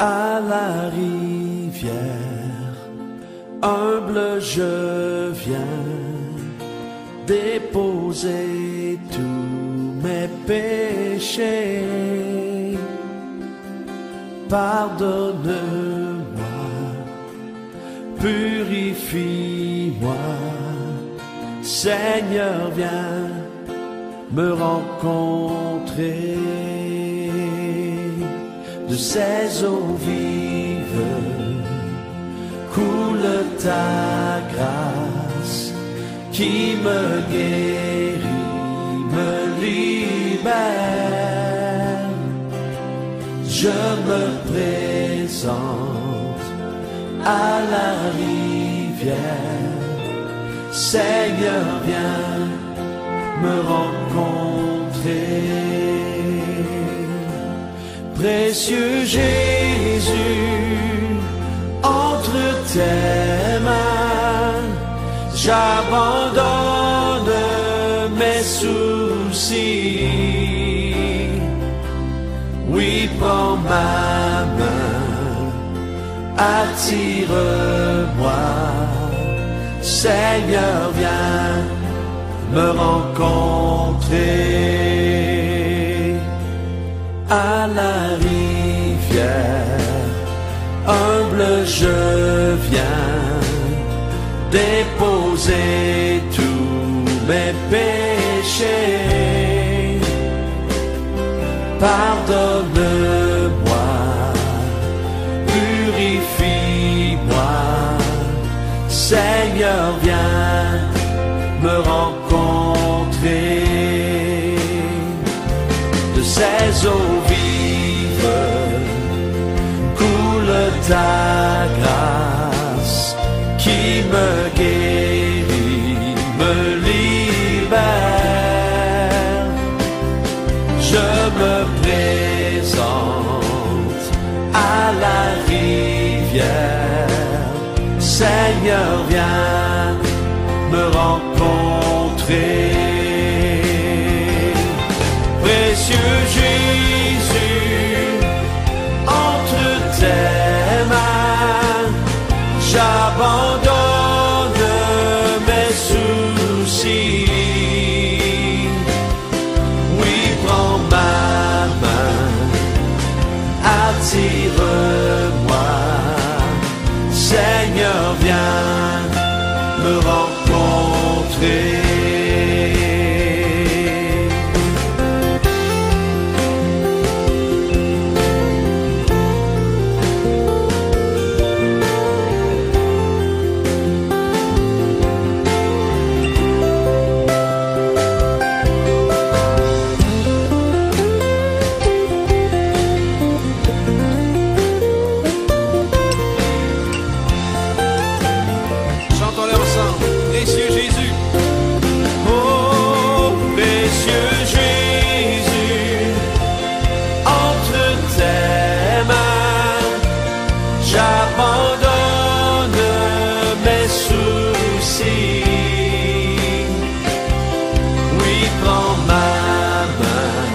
à la rivière, humble je viens déposer tous mes péchés. Pardonne-moi, purifie-moi, Seigneur, viens me rencontrer. De ces eaux vives coule ta grâce qui me guérit, me libère. Je me présente à la rivière, Seigneur, viens me rencontrer. Précieux Jésus, entre tes mains, j'abandonne mes soucis. Oui, prends ma main, attire-moi, Seigneur, viens me rencontrer. À la rivière, humble je viens déposer tous mes péchés. Pardonne-moi, purifie-moi, Seigneur, viens me rencontrer. De ces eaux vives coule ta grâce qui me guérit, me libère. Je me présente à la rivière, Seigneur, viens me rencontrer. Précieux Jésus, entre tes mains, j'abandonne mes soucis. Oui, prends ma main, attire-moi, Seigneur, viens me rencontrer. Chantons-le ensemble. Précieux Jésus. Oh, précieux Jésus, entre tes mains, j'abandonne mes soucis. Oui, prends ma main,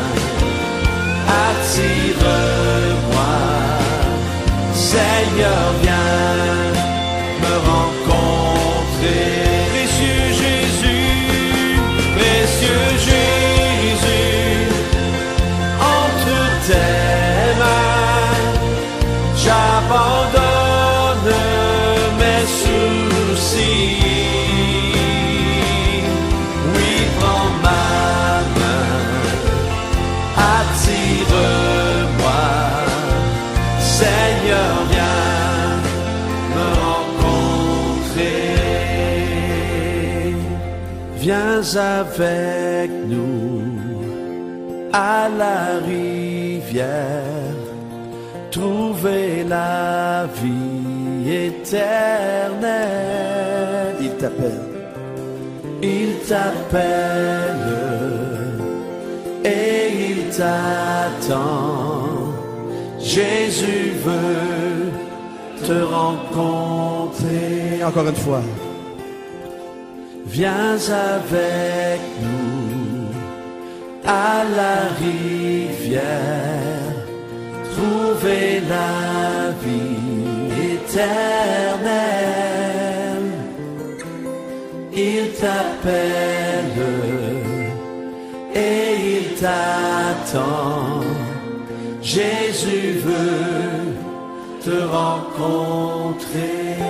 attire-moi, Seigneur, viens me rencontrer. Précieux Jésus, précieux Jésus, entre tes mains, j'abandonne mes soucis. Oui, prends ma main, attire-moi, Seigneur, viens me rencontrer. Viens avec nous à la rivière, trouver la vie éternelle. Il t'appelle. Il t'appelle et il t'attend. Jésus veut te rencontrer. Encore une fois. Viens avec nous à la rivière, trouver trouver la vie éternelle. Il t'appelle et il t'attend. Jésus veut te rencontrer.